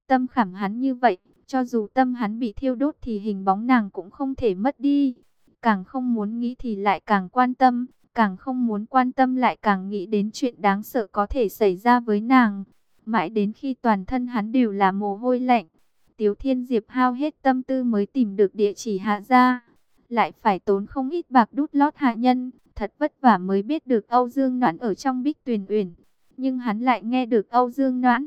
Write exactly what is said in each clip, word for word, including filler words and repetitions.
tâm khảm hắn như vậy, cho dù tâm hắn bị thiêu đốt thì hình bóng nàng cũng không thể mất đi. Càng không muốn nghĩ thì lại càng quan tâm, càng không muốn quan tâm lại càng nghĩ đến chuyện đáng sợ có thể xảy ra với nàng. Mãi đến khi toàn thân hắn đều là mồ hôi lạnh, Tiếu Thiên Diệp hao hết tâm tư mới tìm được địa chỉ Hạ gia. Lại phải tốn không ít bạc đút lót hạ nhân, thật vất vả mới biết được Âu Dương Noãn ở trong Bích Tuyền Uyển. Nhưng hắn lại nghe được Âu Dương Noãn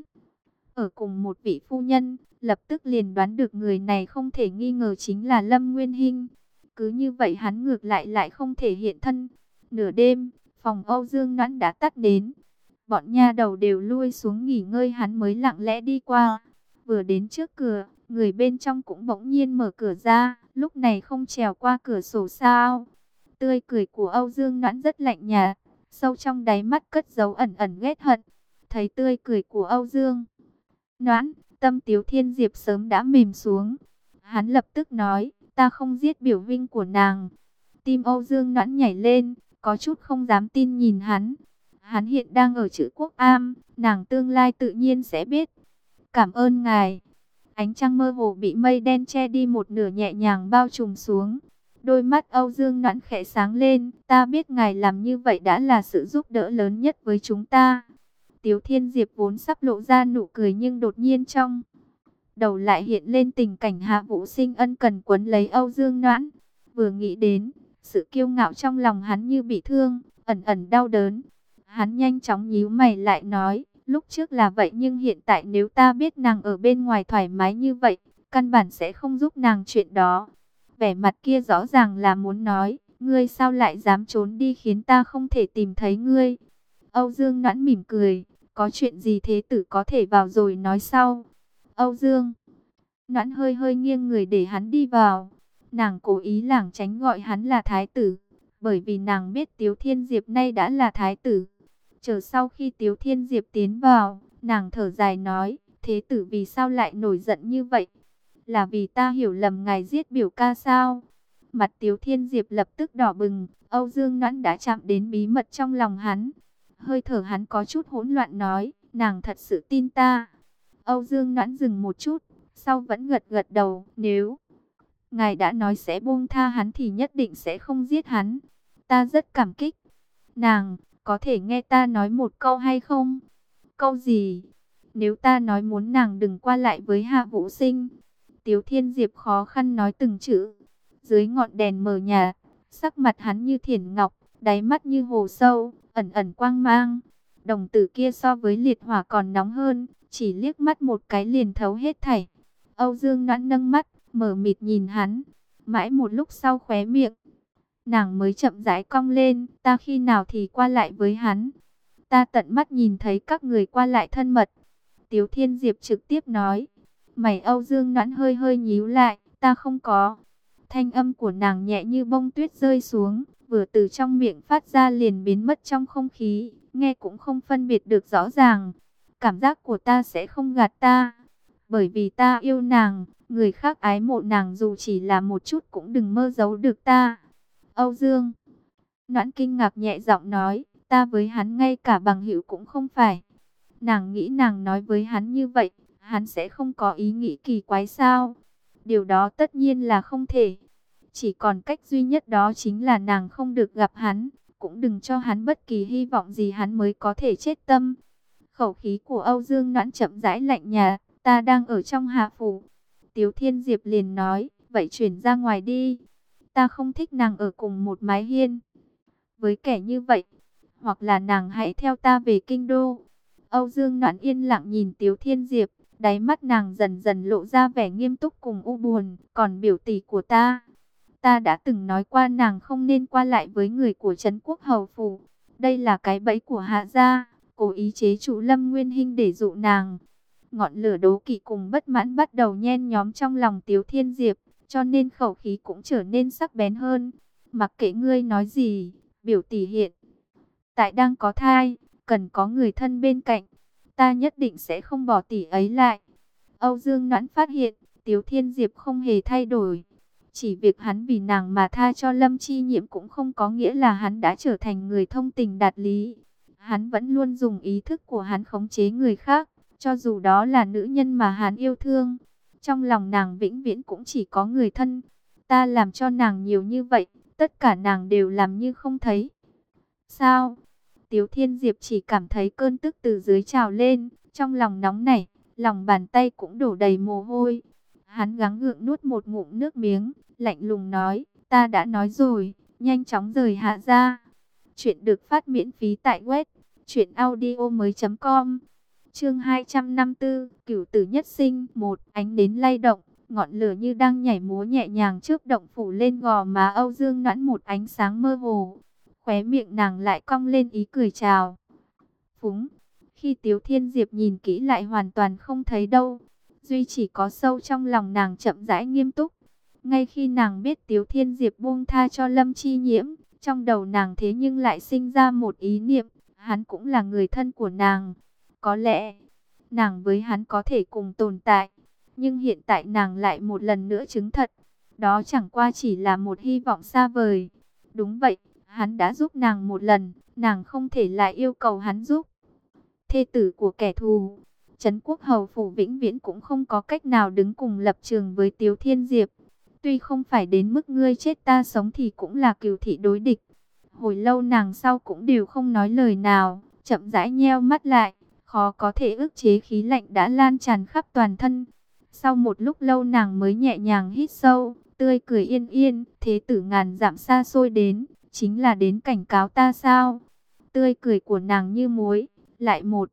ở cùng một vị phu nhân, lập tức liền đoán được người này không thể nghi ngờ chính là Lâm Nguyên Hinh. Cứ như vậy hắn ngược lại lại không thể hiện thân. Nửa đêm, phòng Âu Dương Noãn đã tắt đến. Bọn nha đầu đều lui xuống nghỉ ngơi, hắn mới lặng lẽ đi qua. Vừa đến trước cửa, người bên trong cũng bỗng nhiên mở cửa ra, lúc này không trèo qua cửa sổ sao. Tươi cười của Âu Dương Noãn rất lạnh nhạt, sâu trong đáy mắt cất giấu ẩn ẩn ghét hận. Thấy tươi cười của Âu Dương Noãn, tâm Tiếu Thiên Diệp sớm đã mềm xuống. Hắn lập tức nói, ta không giết biểu vinh của nàng. Tim Âu Dương Noãn nhảy lên, có chút không dám tin nhìn hắn. Hắn hiện đang ở Trữ Quốc Am, nàng tương lai tự nhiên sẽ biết. Cảm ơn ngài. Ánh trăng mơ hồ bị mây đen che đi một nửa nhẹ nhàng bao trùm xuống. Đôi mắt Âu Dương Noãn khẽ sáng lên, ta biết ngài làm như vậy đã là sự giúp đỡ lớn nhất với chúng ta. Tiếu Thiên Diệp vốn sắp lộ ra nụ cười nhưng đột nhiên trong đầu lại hiện lên tình cảnh Hạ Vũ Sinh ân cần quấn lấy Âu Dương Noãn. Vừa nghĩ đến, sự kiêu ngạo trong lòng hắn như bị thương, ẩn ẩn đau đớn. Hắn nhanh chóng nhíu mày lại nói, lúc trước là vậy nhưng hiện tại nếu ta biết nàng ở bên ngoài thoải mái như vậy, căn bản sẽ không giúp nàng chuyện đó. Vẻ mặt kia rõ ràng là muốn nói, ngươi sao lại dám trốn đi khiến ta không thể tìm thấy ngươi. Âu Dương Noãn mỉm cười, có chuyện gì thế tử có thể vào rồi nói sau. Âu Dương Noãn hơi hơi nghiêng người để hắn đi vào. Nàng cố ý lảng tránh gọi hắn là thái tử, bởi vì nàng biết Tiếu Thiên Diệp nay đã là thái tử. Chờ sau khi Tiếu Thiên Diệp tiến vào, nàng thở dài nói, thế tử vì sao lại nổi giận như vậy? Là vì ta hiểu lầm ngài giết biểu ca sao? Mặt Tiếu Thiên Diệp lập tức đỏ bừng, Âu Dương Noãn đã chạm đến bí mật trong lòng hắn. Hơi thở hắn có chút hỗn loạn nói, nàng thật sự tin ta. Âu Dương Noãn dừng một chút, sau vẫn gật gật đầu, nếu ngài đã nói sẽ buông tha hắn thì nhất định sẽ không giết hắn. Ta rất cảm kích. Nàng, có thể nghe ta nói một câu hay không? Câu gì? Nếu ta nói muốn nàng đừng qua lại với Hạ Vũ Sinh. Tiếu Thiên Diệp khó khăn nói từng chữ. Dưới ngọn đèn mờ nhạt, sắc mặt hắn như thiển ngọc, đáy mắt như hồ sâu, ẩn ẩn quang mang. Đồng tử kia so với liệt hỏa còn nóng hơn, chỉ liếc mắt một cái liền thấu hết thảy. Âu Dương Noãn nâng mắt, mở mịt nhìn hắn. Mãi một lúc sau khóe miệng nàng mới chậm rãi cong lên, ta khi nào thì qua lại với hắn. Ta tận mắt nhìn thấy các người qua lại thân mật. Tiếu Thiên Diệp trực tiếp nói. Mày Âu Dương Noãn hơi hơi nhíu lại, ta không có. Thanh âm của nàng nhẹ như bông tuyết rơi xuống, vừa từ trong miệng phát ra liền biến mất trong không khí, nghe cũng không phân biệt được rõ ràng. Cảm giác của ta sẽ không gạt ta, bởi vì ta yêu nàng, người khác ái mộ nàng dù chỉ là một chút cũng đừng mơ giấu được ta. Âu Dương Noãn kinh ngạc nhẹ giọng nói, ta với hắn ngay cả bằng hữu cũng không phải. Nàng nghĩ nàng nói với hắn như vậy, hắn sẽ không có ý nghĩ kỳ quái sao? Điều đó tất nhiên là không thể. Chỉ còn cách duy nhất đó chính là nàng không được gặp hắn, cũng đừng cho hắn bất kỳ hy vọng gì hắn mới có thể chết tâm. Khẩu khí của Âu Dương Noãn chậm rãi lạnh nhạt, ta đang ở trong hạ phủ. Tiếu Thiên Diệp liền nói, vậy chuyển ra ngoài đi. Ta không thích nàng ở cùng một mái hiên với kẻ như vậy, hoặc là nàng hãy theo ta về kinh đô. Âu Dương Noãn yên lặng nhìn Tiếu Thiên Diệp, đáy mắt nàng dần dần lộ ra vẻ nghiêm túc cùng u buồn. Còn biểu tỷ của ta, ta đã từng nói qua nàng không nên qua lại với người của Trấn Quốc Hầu phủ. Đây là cái bẫy của Hạ gia, cố ý chế trụ Lâm Nguyên Hinh để dụ nàng. Ngọn lửa đố kỵ cùng bất mãn bắt đầu nhen nhóm trong lòng Tiếu Thiên Diệp, cho nên khẩu khí cũng trở nên sắc bén hơn. Mặc kệ ngươi nói gì, biểu tỷ hiện tại đang có thai, cần có người thân bên cạnh, ta nhất định sẽ không bỏ tỷ ấy lại. Âu Dương Noãn phát hiện, Tiếu Thiên Diệp không hề thay đổi. Chỉ việc hắn vì nàng mà tha cho Lâm Chi Nhiễm cũng không có nghĩa là hắn đã trở thành người thông tình đạt lý. Hắn vẫn luôn dùng ý thức của hắn khống chế người khác, Cho dù đó là nữ nhân mà hắn yêu thương, trong lòng nàng vĩnh viễn cũng chỉ có người thân. Ta làm cho nàng nhiều như vậy, tất cả nàng đều làm như không thấy. Sao? Tiếu Thiên Diệp chỉ cảm thấy cơn tức từ dưới trào lên, trong lòng nóng nảy, lòng bàn tay cũng đổ đầy mồ hôi. Hắn gắng gượng nuốt một ngụm nước miếng, lạnh lùng nói, ta đã nói rồi, nhanh chóng rời hạ ra. Chuyện được phát miễn phí tại web truyện audio mới com. Chương hai trăm năm mươi tư, Cửu tử nhất sinh. Một, ánh đến lay động, ngọn lửa như đang nhảy múa nhẹ nhàng trước động phủ lên gò má Âu Dương Noãn một ánh sáng mơ hồ. Khóe miệng nàng lại cong lên ý cười chào phúng. Khi Tiếu Thiên Diệp nhìn kỹ lại hoàn toàn không thấy đâu, duy chỉ có sâu trong lòng nàng chậm rãi nghiêm túc. Ngay khi nàng biết Tiếu Thiên Diệp buông tha cho Lâm Chi Nhiễm, trong đầu nàng thế nhưng lại sinh ra một ý niệm, hắn cũng là người thân của nàng. Có lẽ, nàng với hắn có thể cùng tồn tại, nhưng hiện tại nàng lại một lần nữa chứng thật, đó chẳng qua chỉ là một hy vọng xa vời. Đúng vậy, hắn đã giúp nàng một lần, nàng không thể lại yêu cầu hắn giúp. Thê tử của kẻ thù, Trấn Quốc Hầu Phủ vĩnh viễn cũng không có cách nào đứng cùng lập trường với Tiếu Thiên Diệp. Tuy không phải đến mức ngươi chết ta sống thì cũng là cừu thị đối địch. Hồi lâu nàng sau cũng đều không nói lời nào, chậm rãi nheo mắt lại, khó có thể ức chế khí lạnh đã lan tràn khắp toàn thân. Sau một lúc lâu nàng mới nhẹ nhàng hít sâu, tươi cười yên yên, thế tử ngàn dặm xa xôi đến, chính là đến cảnh cáo ta sao? Tươi cười của nàng như muối, lại một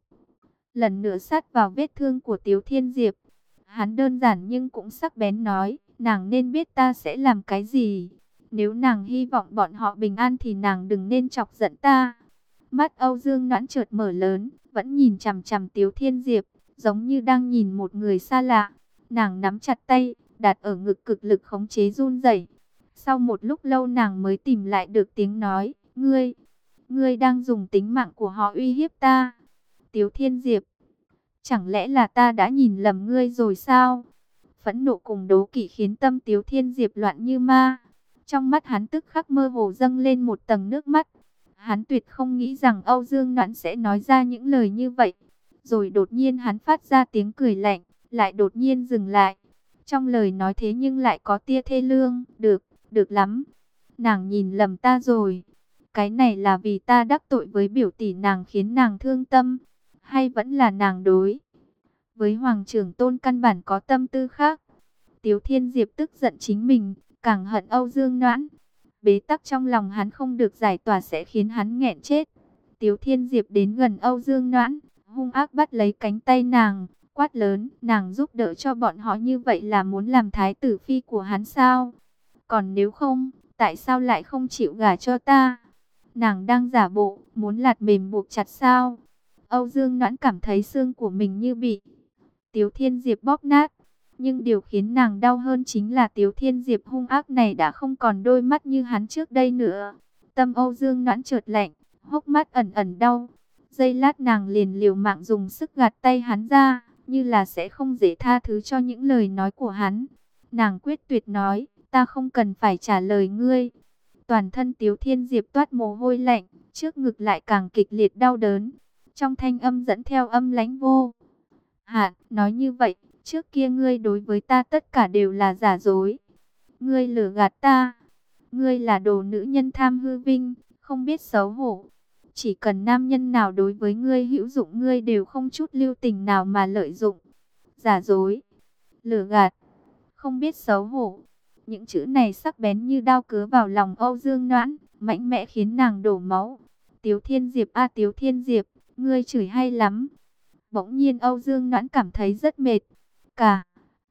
lần nữa sát vào vết thương của Tiếu Thiên Diệp. Hắn đơn giản nhưng cũng sắc bén nói, nàng nên biết ta sẽ làm cái gì. Nếu nàng hy vọng bọn họ bình an thì nàng đừng nên chọc giận ta. Mắt Âu Dương Noãn chợt mở lớn, vẫn nhìn chằm chằm Tiếu Thiên Diệp, giống như đang nhìn một người xa lạ. Nàng nắm chặt tay, đặt ở ngực cực lực khống chế run rẩy. Sau một lúc lâu nàng mới tìm lại được tiếng nói, ngươi, ngươi đang dùng tính mạng của họ uy hiếp ta. Tiếu Thiên Diệp, chẳng lẽ là ta đã nhìn lầm ngươi rồi sao? Phẫn nộ cùng đố kỵ khiến tâm Tiếu Thiên Diệp loạn như ma. Trong mắt hắn tức khắc mơ hồ dâng lên một tầng nước mắt. Hắn tuyệt không nghĩ rằng Âu Dương Noãn sẽ nói ra những lời như vậy. Rồi đột nhiên hắn phát ra tiếng cười lạnh, lại đột nhiên dừng lại. Trong lời nói thế nhưng lại có tia thê lương. Được, được lắm. Nàng nhìn lầm ta rồi. Cái này là vì ta đắc tội với biểu tỷ nàng khiến nàng thương tâm. Hay vẫn là nàng đối với Hoàng trưởng tôn căn bản có tâm tư khác? Tiếu Thiên Diệp tức giận chính mình, càng hận Âu Dương Noãn. Bế tắc trong lòng hắn không được giải tỏa sẽ khiến hắn nghẹn chết. Tiếu Thiên Diệp đến gần Âu Dương Noãn, hung ác bắt lấy cánh tay nàng, quát lớn, nàng giúp đỡ cho bọn họ như vậy là muốn làm thái tử phi của hắn sao? Còn nếu không, tại sao lại không chịu gả cho ta? Nàng đang giả bộ, muốn lạt mềm buộc chặt sao? Âu Dương Noãn cảm thấy xương của mình như bị Tiếu Thiên Diệp bóp nát. Nhưng điều khiến nàng đau hơn chính là Tiếu Thiên Diệp hung ác này đã không còn đôi mắt như hắn trước đây nữa. Tâm Âu Dương Noãn chợt lạnh, hốc mắt ẩn ẩn đau. Giây lát nàng liền liều mạng dùng sức gạt tay hắn ra, như là sẽ không dễ tha thứ cho những lời nói của hắn. Nàng quyết tuyệt nói, ta không cần phải trả lời ngươi. Toàn thân Tiếu Thiên Diệp toát mồ hôi lạnh, trước ngực lại càng kịch liệt đau đớn. Trong thanh âm dẫn theo âm lãnh vô hạn, nói như vậy, trước kia ngươi đối với ta tất cả đều là giả dối. Ngươi lừa gạt ta. Ngươi là đồ nữ nhân tham hư vinh, không biết xấu hổ. Chỉ cần nam nhân nào đối với ngươi hữu dụng ngươi đều không chút lưu tình nào mà lợi dụng. Giả dối, lừa gạt, không biết xấu hổ. Những chữ này sắc bén như đao cứa vào lòng Âu Dương Noãn, mạnh mẽ khiến nàng đổ máu. Tiếu Thiên Diệp a Tiếu Thiên Diệp, ngươi chửi hay lắm. Bỗng nhiên Âu Dương Noãn cảm thấy rất mệt. Cả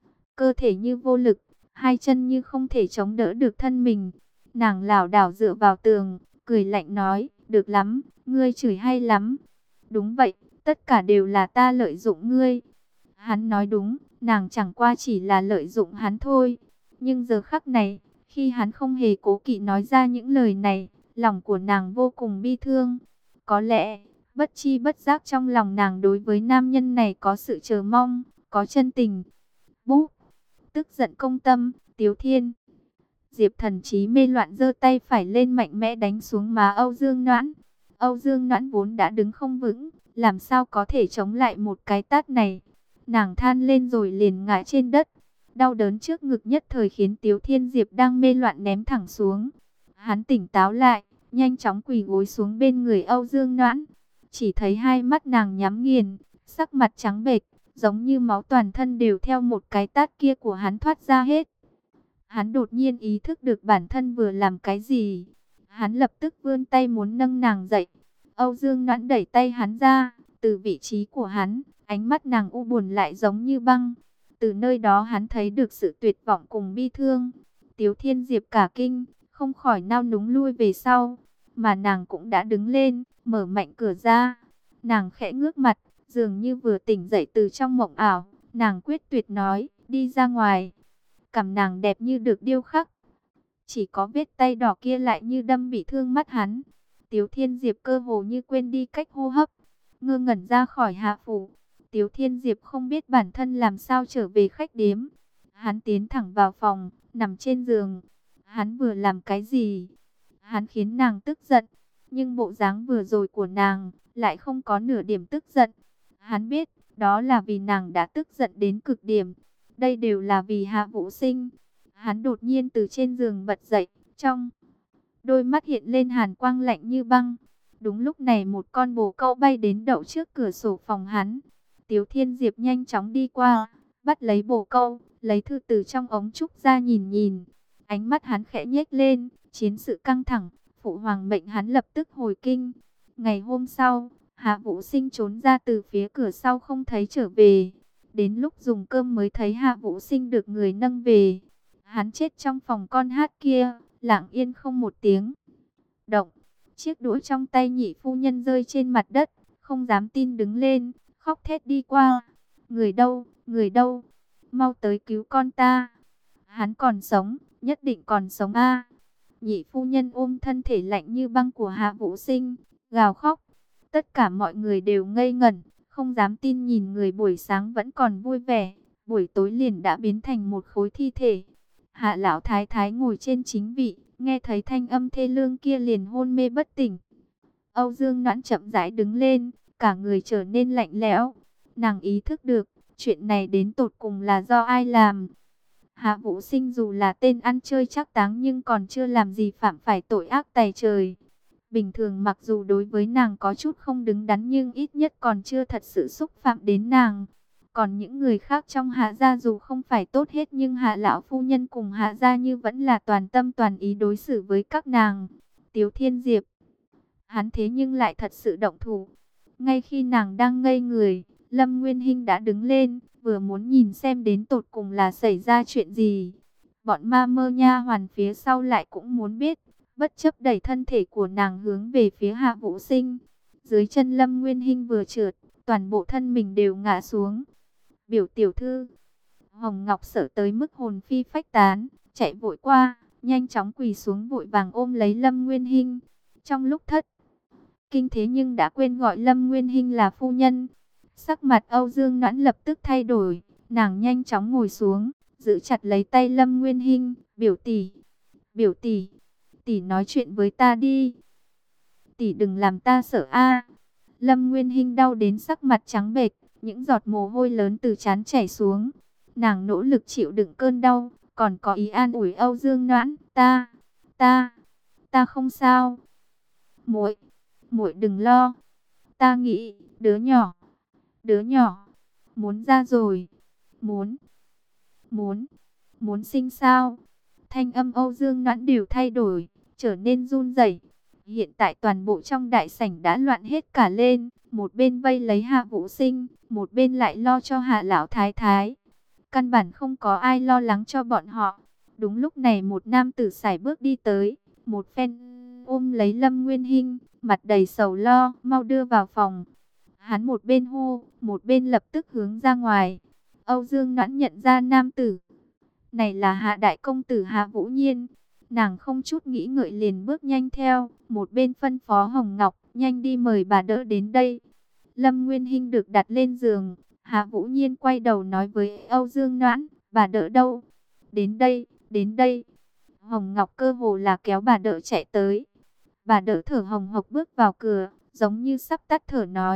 cơ thể như vô lực, hai chân như không thể chống đỡ được thân mình. Nàng lảo đảo dựa vào tường, cười lạnh nói, được lắm, ngươi chửi hay lắm. Đúng vậy, tất cả đều là ta lợi dụng ngươi. Hắn nói đúng, nàng chẳng qua chỉ là lợi dụng hắn thôi. Nhưng giờ khắc này, khi hắn không hề cố kỵ nói ra những lời này, lòng của nàng vô cùng bi thương. Có lẽ, bất chi bất giác trong lòng nàng đối với nam nhân này có sự chờ mong, có chân tình. Búp, tức giận công tâm, Tiếu Thiên Diệp thần trí mê loạn giơ tay phải lên mạnh mẽ đánh xuống má Âu Dương Noãn. Âu Dương Noãn vốn đã đứng không vững, làm sao có thể chống lại một cái tát này. Nàng than lên rồi liền ngã trên đất. Đau đớn trước ngực nhất thời khiến Tiếu Thiên Diệp đang mê loạn ném thẳng xuống. Hắn tỉnh táo lại, nhanh chóng quỳ gối xuống bên người Âu Dương Noãn. Chỉ thấy hai mắt nàng nhắm nghiền, sắc mặt trắng bệch, giống như máu toàn thân đều theo một cái tát kia của hắn thoát ra hết. Hắn đột nhiên ý thức được bản thân vừa làm cái gì. Hắn lập tức vươn tay muốn nâng nàng dậy. Âu Dương Noãn đẩy tay hắn ra, từ vị trí của hắn, ánh mắt nàng u buồn lại giống như băng. Từ nơi đó hắn thấy được sự tuyệt vọng cùng bi thương. Tiếu Thiên Diệp cả kinh, không khỏi nao núng lui về sau. Mà nàng cũng đã đứng lên, mở mạnh cửa ra. Nàng khẽ ngước mặt, dường như vừa tỉnh dậy từ trong mộng ảo. Nàng quyết tuyệt nói, đi ra ngoài. Cằm nàng đẹp như được điêu khắc. Chỉ có vết tay đỏ kia lại như đâm bị thương mắt hắn. Tiếu Thiên Diệp cơ hồ như quên đi cách hô hấp, ngơ ngẩn ra khỏi hạ phủ. Tiếu Thiên Diệp không biết bản thân làm sao trở về khách điếm. Hắn tiến thẳng vào phòng, nằm trên giường. Hắn vừa làm cái gì? Hắn khiến nàng tức giận. Nhưng bộ dáng vừa rồi của nàng lại không có nửa điểm tức giận. Hắn biết, đó là vì nàng đã tức giận đến cực điểm. Đây đều là vì Hạ Vũ Sinh. Hắn đột nhiên từ trên giường bật dậy, trong đôi mắt hiện lên hàn quang lạnh như băng. Đúng lúc này một con bồ câu bay đến đậu trước cửa sổ phòng hắn. Tiếu Thiên Diệp nhanh chóng đi qua, bắt lấy bồ câu, lấy thư từ trong ống trúc ra nhìn nhìn. Ánh mắt hắn khẽ nhếch lên, chiến sự căng thẳng, phụ hoàng mệnh hắn lập tức hồi kinh. Ngày hôm sau, Hạ Vũ Sinh trốn ra từ phía cửa sau không thấy trở về. Đến lúc dùng cơm mới thấy Hạ Vũ Sinh được người nâng về. Hắn chết trong phòng con hát kia, lặng yên không một tiếng động. Chiếc đũa trong tay nhị phu nhân rơi trên mặt đất, không dám tin đứng lên, khóc thét đi qua. Người đâu, người đâu, mau tới cứu con ta. Hắn còn sống, nhất định còn sống a. Nhị phu nhân ôm thân thể lạnh như băng của Hạ Vũ Sinh, gào khóc. Tất cả mọi người đều ngây ngẩn, không dám tin nhìn người buổi sáng vẫn còn vui vẻ, buổi tối liền đã biến thành một khối thi thể. Hạ lão thái thái ngồi trên chính vị, nghe thấy thanh âm thê lương kia liền hôn mê bất tỉnh. Âu Dương Noãn chậm rãi đứng lên, cả người trở nên lạnh lẽo. Nàng ý thức được, chuyện này đến tột cùng là do ai làm. Hạ Vũ Sinh dù là tên ăn chơi trác táng nhưng còn chưa làm gì phạm phải tội ác tày trời. Bình thường mặc dù đối với nàng có chút không đứng đắn nhưng ít nhất còn chưa thật sự xúc phạm đến nàng. Còn những người khác trong Hạ gia dù không phải tốt hết nhưng Hạ lão phu nhân cùng Hạ gia như vẫn là toàn tâm toàn ý đối xử với các nàng. Tiếu Thiên Diệp, hắn thế nhưng lại thật sự động thủ. Ngay khi nàng đang ngây người, Lâm Nguyên Hinh đã đứng lên, vừa muốn nhìn xem đến tột cùng là xảy ra chuyện gì. Bọn ma mơ nha hoàn phía sau lại cũng muốn biết, bất chấp đẩy thân thể của nàng hướng về phía Hạ Vũ Sinh. Dưới chân Lâm Nguyên Hinh vừa trượt, toàn bộ thân mình đều ngã xuống. Biểu tiểu thư, Hồng Ngọc sợ tới mức hồn phi phách tán, chạy vội qua, nhanh chóng quỳ xuống vội vàng ôm lấy Lâm Nguyên Hinh. Trong lúc thất kinh thế nhưng đã quên gọi Lâm Nguyên Hinh là phu nhân. Sắc mặt Âu Dương Noãn lập tức thay đổi, nàng nhanh chóng ngồi xuống, giữ chặt lấy tay Lâm Nguyên Hinh. Biểu tỷ, biểu tỷ, tỷ nói chuyện với ta đi. Tỷ đừng làm ta sợ a. Lâm Nguyên Hinh đau đến sắc mặt trắng bệch, những giọt mồ hôi lớn từ trán chảy xuống. Nàng nỗ lực chịu đựng cơn đau, còn có ý an ủi Âu Dương Noãn, ta, ta, ta không sao. Muội, muội đừng lo. Ta nghĩ, đứa nhỏ, đứa nhỏ, muốn ra rồi. Muốn, muốn, muốn sinh sao? Thanh âm Âu Dương Noãn đều thay đổi, trở nên run rẩy. Hiện tại toàn bộ trong đại sảnh đã loạn hết cả lên. Một bên vây lấy Hạ Vũ Sinh, một bên lại lo cho Hạ lão thái thái. Căn bản không có ai lo lắng cho bọn họ. Đúng lúc này một nam tử sải bước đi tới, một phen ôm lấy Lâm Nguyên Hinh, mặt đầy sầu lo, mau đưa vào phòng. Hắn một bên hô, một bên lập tức hướng ra ngoài. Âu Dương Noãn nhận ra nam tử này là Hạ đại công tử Hạ Vũ Nhiên. Nàng không chút nghĩ ngợi liền bước nhanh theo, một bên phân phó Hồng Ngọc, nhanh đi mời bà đỡ đến đây. Lâm Nguyên Hinh được đặt lên giường, Hạ Vũ Nhiên quay đầu nói với Âu Dương Noãn, bà đỡ đâu? Đến đây, đến đây. Hồng Ngọc cơ hồ là kéo bà đỡ chạy tới. Bà đỡ thở hồng hộc bước vào cửa, giống như sắp tắt thở nói,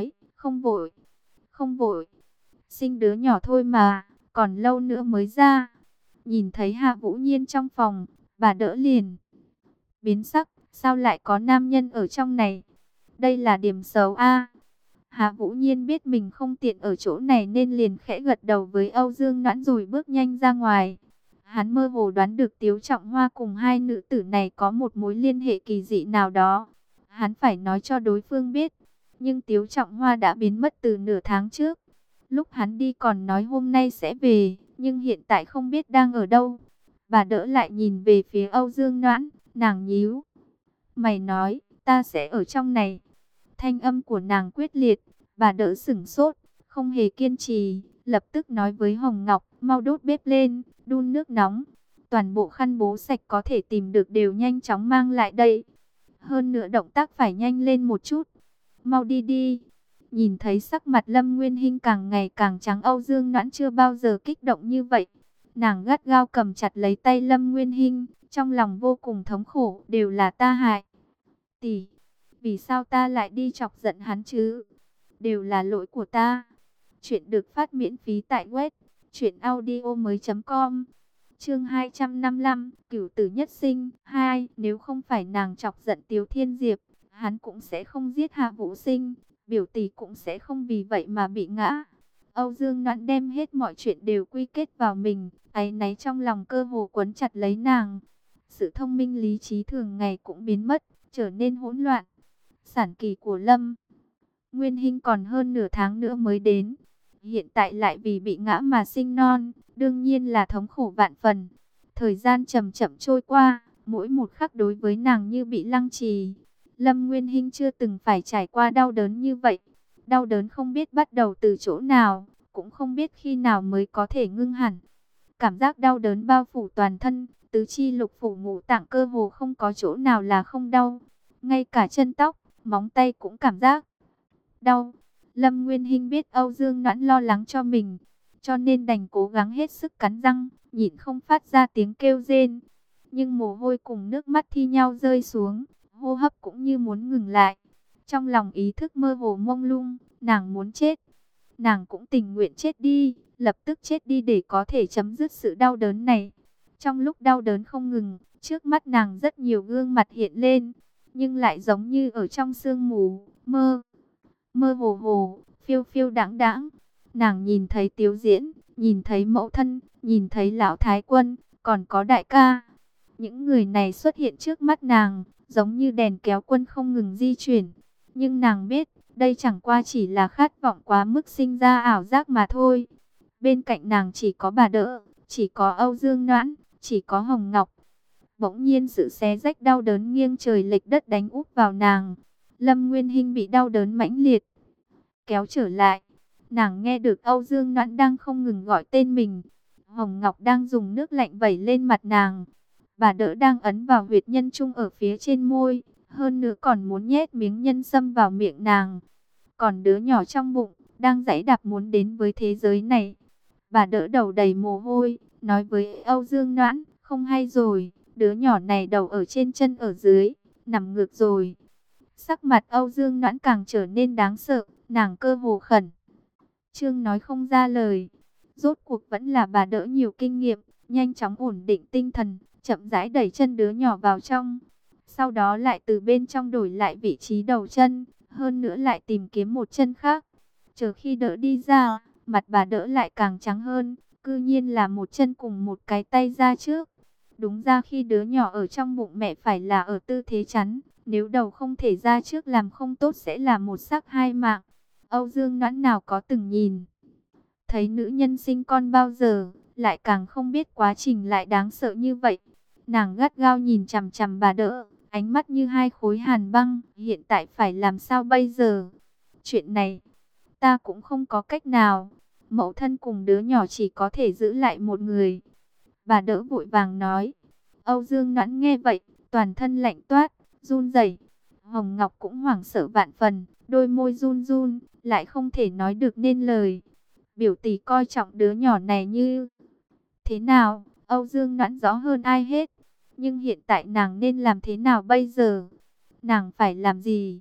Không vội, không vội, sinh đứa nhỏ thôi mà, còn lâu nữa mới ra. Nhìn thấy Hạ Vũ Nhiên trong phòng, bà đỡ liền biến sắc, sao lại có nam nhân ở trong này? Đây là điểm xấu a. Hạ Vũ Nhiên biết mình không tiện ở chỗ này nên liền khẽ gật đầu với Âu Dương Noãn rồi bước nhanh ra ngoài. Hắn mơ hồ đoán được Tiếu Trọng Hoa cùng hai nữ tử này có một mối liên hệ kỳ dị nào đó. Hắn phải nói cho đối phương biết, nhưng Tiếu Trọng Hoa đã biến mất từ nửa tháng trước. Lúc hắn đi còn nói hôm nay sẽ về, nhưng hiện tại không biết đang ở đâu. Bà đỡ lại nhìn về phía Âu Dương Noãn, nàng nhíu mày nói, ta sẽ ở trong này. Thanh âm của nàng quyết liệt, bà đỡ sửng sốt, không hề kiên trì, lập tức nói với Hồng Ngọc, mau đốt bếp lên, đun nước nóng. Toàn bộ khăn bố sạch có thể tìm được đều nhanh chóng mang lại đây. Hơn nữa động tác phải nhanh lên một chút. Mau đi đi. Nhìn thấy sắc mặt Lâm Nguyên Hinh càng ngày càng trắng, Âu Dương Noãn chưa bao giờ kích động như vậy. Nàng gắt gao cầm chặt lấy tay Lâm Nguyên Hinh, trong lòng vô cùng thống khổ, đều là ta hại. Tỷ, vì sao ta lại đi chọc giận hắn chứ? Đều là lỗi của ta. Chuyện được phát miễn phí tại web truyện audio mới chấm com. Chương hai trăm năm mươi lăm, Cửu tử nhất sinh hai. Nếu không phải nàng chọc giận Tiếu Thiên Diệp, hắn cũng sẽ không giết Hạ Vũ Sinh, biểu tỷ cũng sẽ không vì vậy mà bị ngã. Âu Dương Noãn đem hết mọi chuyện đều quy kết vào mình, áy náy trong lòng cơ hồ quấn chặt lấy nàng. Sự thông minh lý trí thường ngày cũng biến mất, trở nên hỗn loạn. Sản kỳ của Lâm Nguyên Hinh còn hơn nửa tháng nữa mới đến. Hiện tại lại vì bị ngã mà sinh non, đương nhiên là thống khổ vạn phần. Thời gian chậm chậm trôi qua, mỗi một khắc đối với nàng như bị lăng trì. Lâm Nguyên Hinh chưa từng phải trải qua đau đớn như vậy. Đau đớn không biết bắt đầu từ chỗ nào, cũng không biết khi nào mới có thể ngưng hẳn. Cảm giác đau đớn bao phủ toàn thân, tứ chi lục phủ ngũ tạng cơ hồ không có chỗ nào là không đau. Ngay cả chân tóc, móng tay cũng cảm giác đau. Lâm Nguyên Hinh biết Âu Dương Noãn lo lắng cho mình, cho nên đành cố gắng hết sức cắn răng, nhịn không phát ra tiếng kêu rên. Nhưng mồ hôi cùng nước mắt thi nhau rơi xuống, hô hấp cũng như muốn ngừng lại. Trong lòng ý thức mơ hồ mông lung, nàng muốn chết. Nàng cũng tình nguyện chết đi, lập tức chết đi để có thể chấm dứt sự đau đớn này. Trong lúc đau đớn không ngừng, trước mắt nàng rất nhiều gương mặt hiện lên, nhưng lại giống như ở trong sương mù, mơ, mơ hồ hồ, phiêu phiêu đãng đãng. Nàng nhìn thấy Tiếu Diễn, nhìn thấy mẫu thân, nhìn thấy lão thái quân, còn có đại ca. Những người này xuất hiện trước mắt nàng, giống như đèn kéo quân không ngừng di chuyển. Nhưng nàng biết, đây chẳng qua chỉ là khát vọng quá mức sinh ra ảo giác mà thôi. Bên cạnh nàng chỉ có bà đỡ, chỉ có Âu Dương Noãn, chỉ có Hồng Ngọc. Bỗng nhiên sự xé rách đau đớn nghiêng trời lệch đất đánh úp vào nàng. Lâm Nguyên Hinh bị đau đớn mãnh liệt kéo trở lại. Nàng nghe được Âu Dương Noãn đang không ngừng gọi tên mình. Hồng Ngọc đang dùng nước lạnh vẩy lên mặt nàng. Bà đỡ đang ấn vào huyệt nhân trung ở phía trên môi, hơn nữa còn muốn nhét miếng nhân sâm vào miệng nàng. Còn đứa nhỏ trong bụng đang giãy đạp muốn đến với thế giới này. Bà đỡ đầu đầy mồ hôi, nói với Âu Dương Noãn, không hay rồi, đứa nhỏ này đầu ở trên chân ở dưới, nằm ngược rồi. Sắc mặt Âu Dương Noãn càng trở nên đáng sợ, nàng cơ hồ khẩn trương nói không ra lời. Rốt cuộc vẫn là bà đỡ nhiều kinh nghiệm, nhanh chóng ổn định tinh thần, chậm rãi đẩy chân đứa nhỏ vào trong. Sau đó lại từ bên trong đổi lại vị trí đầu chân, hơn nữa lại tìm kiếm một chân khác. Chờ khi đỡ đi ra, mặt bà đỡ lại càng trắng hơn, cư nhiên là một chân cùng một cái tay ra trước. Đúng ra khi đứa nhỏ ở trong bụng mẹ phải là ở tư thế chắn, nếu đầu không thể ra trước làm không tốt sẽ là một xác hai mạng. Âu Dương Noãn nào có từng nhìn thấy nữ nhân sinh con bao giờ, lại càng không biết quá trình lại đáng sợ như vậy. Nàng gắt gao nhìn chằm chằm bà đỡ, ánh mắt như hai khối hàn băng, hiện tại phải làm sao bây giờ? Chuyện này, ta cũng không có cách nào. Mẫu thân cùng đứa nhỏ chỉ có thể giữ lại một người. Bà đỡ vội vàng nói. Âu Dương Noãn nghe vậy, toàn thân lạnh toát, run rẩy. Hồng Ngọc cũng hoảng sợ vạn phần, đôi môi run run, lại không thể nói được nên lời. Biểu tỷ coi trọng đứa nhỏ này như thế nào, Âu Dương Noãn rõ hơn ai hết. Nhưng hiện tại nàng nên làm thế nào bây giờ? Nàng phải làm gì?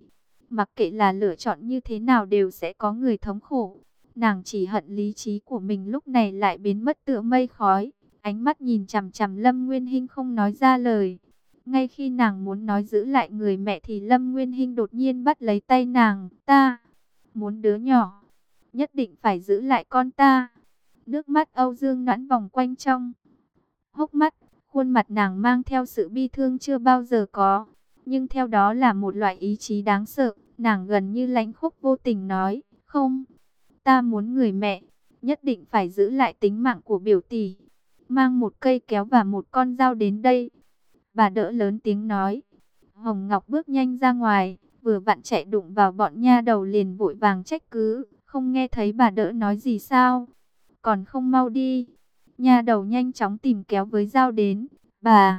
Mặc kệ là lựa chọn như thế nào đều sẽ có người thống khổ. Nàng chỉ hận lý trí của mình lúc này lại biến mất tựa mây khói. Ánh mắt nhìn chằm chằm Lâm Nguyên Hinh không nói ra lời. Ngay khi nàng muốn nói giữ lại người mẹ thì Lâm Nguyên Hinh đột nhiên bắt lấy tay nàng. Ta muốn đứa nhỏ, nhất định phải giữ lại con ta. Nước mắt Âu Dương Noãn vòng quanh trong hốc mắt, khuôn mặt nàng mang theo sự bi thương chưa bao giờ có. Nhưng theo đó là một loại ý chí đáng sợ. Nàng gần như lãnh khốc vô tình nói, không, ta muốn người mẹ, nhất định phải giữ lại tính mạng của biểu tỷ. Mang một cây kéo và một con dao đến đây. Bà đỡ lớn tiếng nói. Hồng Ngọc bước nhanh ra ngoài, vừa vặn chạy đụng vào bọn nha đầu liền vội vàng trách cứ. Không nghe thấy bà đỡ nói gì sao? Còn không mau đi. Nha đầu nhanh chóng tìm kéo với dao đến. Bà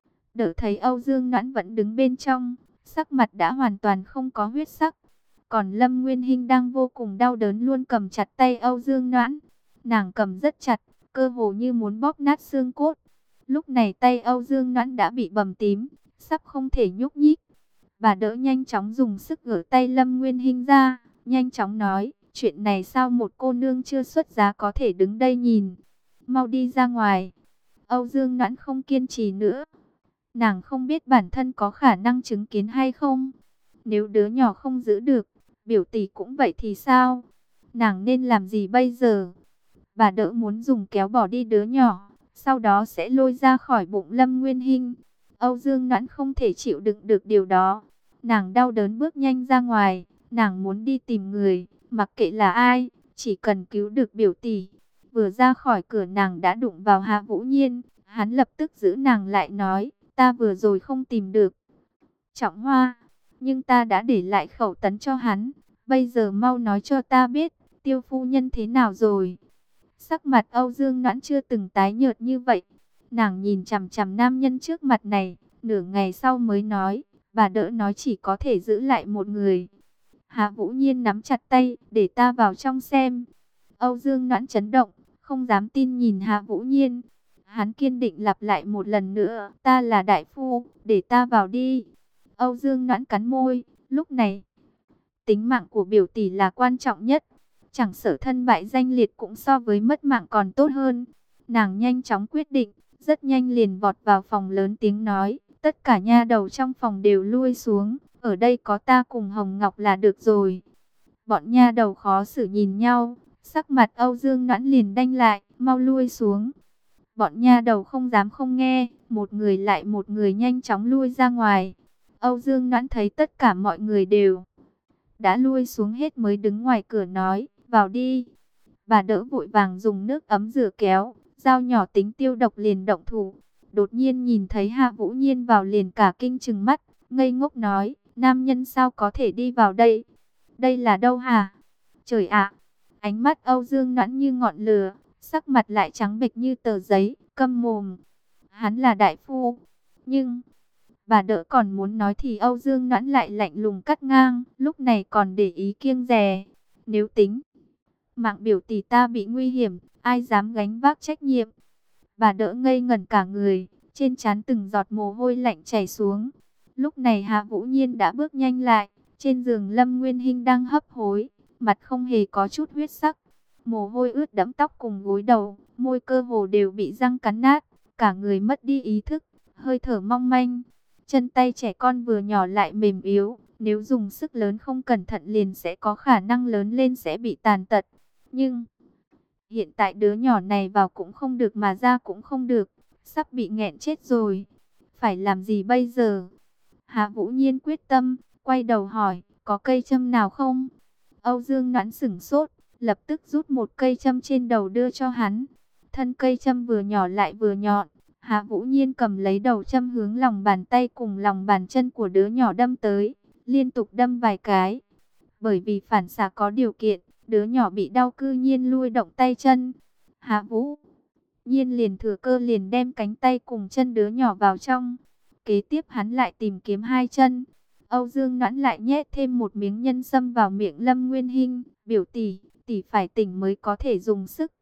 đỡ thấy Âu Dương Noãn vẫn đứng bên trong, sắc mặt đã hoàn toàn không có huyết sắc. Còn Lâm Nguyên Hinh đang vô cùng đau đớn luôn cầm chặt tay Âu Dương Noãn. Nàng cầm rất chặt, cơ hồ như muốn bóp nát xương cốt. Lúc này tay Âu Dương Noãn đã bị bầm tím, sắp không thể nhúc nhích. Bà đỡ nhanh chóng dùng sức gỡ tay Lâm Nguyên Hinh ra, nhanh chóng nói, chuyện này sao một cô nương chưa xuất giá có thể đứng đây nhìn. Mau đi ra ngoài. Âu Dương Noãn không kiên trì nữa. Nàng không biết bản thân có khả năng chứng kiến hay không. Nếu đứa nhỏ không giữ được, biểu tỷ cũng vậy thì sao? Nàng nên làm gì bây giờ? Bà đỡ muốn dùng kéo bỏ đi đứa nhỏ, sau đó sẽ lôi ra khỏi bụng Lâm Nguyên Hinh. Âu Dương Noãn không thể chịu đựng được điều đó. Nàng đau đớn bước nhanh ra ngoài. Nàng muốn đi tìm người, mặc kệ là ai, chỉ cần cứu được biểu tỷ. Vừa ra khỏi cửa nàng đã đụng vào Hạ Vũ Nhiên. Hắn lập tức giữ nàng lại nói, ta vừa rồi không tìm được Trọng Hoa, nhưng ta đã để lại khẩu tấn cho hắn. Bây giờ mau nói cho ta biết, Tiêu phu nhân thế nào rồi? Sắc mặt Âu Dương Noãn chưa từng tái nhợt như vậy. Nàng nhìn chằm chằm nam nhân trước mặt này, nửa ngày sau mới nói, bà đỡ nói chỉ có thể giữ lại một người. Hạ Vũ Nhiên nắm chặt tay, để ta vào trong xem. Âu Dương Noãn chấn động, không dám tin nhìn Hạ Vũ Nhiên. Hắn kiên định lặp lại một lần nữa, ta là đại phu, để ta vào đi. Âu Dương Noãn cắn môi, lúc này, tính mạng của biểu tỷ là quan trọng nhất. Chẳng sợ thân bại danh liệt cũng so với mất mạng còn tốt hơn. Nàng nhanh chóng quyết định, rất nhanh liền vọt vào phòng lớn tiếng nói, tất cả nha đầu trong phòng đều lui xuống, ở đây có ta cùng Hồng Ngọc là được rồi. Bọn nha đầu khó xử nhìn nhau, sắc mặt Âu Dương Noãn liền đanh lại, mau lui xuống. Bọn nha đầu không dám không nghe, một người lại một người nhanh chóng lui ra ngoài. Âu Dương Noãn thấy tất cả mọi người đều đã lui xuống hết mới đứng ngoài cửa nói, vào đi. Bà đỡ vội vàng dùng nước ấm rửa kéo, dao nhỏ tính tiêu độc liền động thủ. Đột nhiên nhìn thấy Hạ Vũ Nhiên vào liền cả kinh trừng mắt, ngây ngốc nói, nam nhân sao có thể đi vào đây? Đây là đâu hả? Trời ạ! Ánh mắt Âu Dương Noãn như ngọn lửa, sắc mặt lại trắng bệch như tờ giấy, câm mồm. Hắn là đại phu, nhưng bà đỡ còn muốn nói thì Âu Dương Noãn lại lạnh lùng cắt ngang, lúc này còn để ý kiêng dè. Nếu tính mạng biểu tỷ ta bị nguy hiểm, ai dám gánh vác trách nhiệm? Bà đỡ ngây ngẩn cả người, trên trán từng giọt mồ hôi lạnh chảy xuống. Lúc này Hạ Vũ Nhiên đã bước nhanh lại, trên giường Lâm Nguyên Hinh đang hấp hối, mặt không hề có chút huyết sắc. Mồ hôi ướt đẫm tóc cùng gối đầu, môi cơ hồ đều bị răng cắn nát, cả người mất đi ý thức, hơi thở mong manh. Chân tay trẻ con vừa nhỏ lại mềm yếu, nếu dùng sức lớn không cẩn thận liền sẽ có khả năng lớn lên sẽ bị tàn tật. Nhưng hiện tại đứa nhỏ này vào cũng không được mà ra cũng không được, sắp bị nghẹn chết rồi. Phải làm gì bây giờ? Hạ Vũ Nhiên quyết tâm, quay đầu hỏi, có cây châm nào không? Âu Dương Noãn sửng sốt, lập tức rút một cây châm trên đầu đưa cho hắn. Thân cây châm vừa nhỏ lại vừa nhọn. Hạ Vũ Nhiên cầm lấy đầu châm hướng lòng bàn tay cùng lòng bàn chân của đứa nhỏ đâm tới, liên tục đâm vài cái. Bởi vì phản xạ có điều kiện, đứa nhỏ bị đau cư nhiên lui động tay chân. Hạ Vũ Nhiên liền thừa cơ liền đem cánh tay cùng chân đứa nhỏ vào trong. Kế tiếp hắn lại tìm kiếm hai chân. Âu Dương Noãn lại nhét thêm một miếng nhân sâm vào miệng Lâm Nguyên Hinh. Biểu tỷ, tỷ phải tỉnh mới có thể dùng sức.